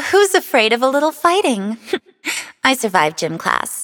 Who's afraid of a little fighting? I survived gym class.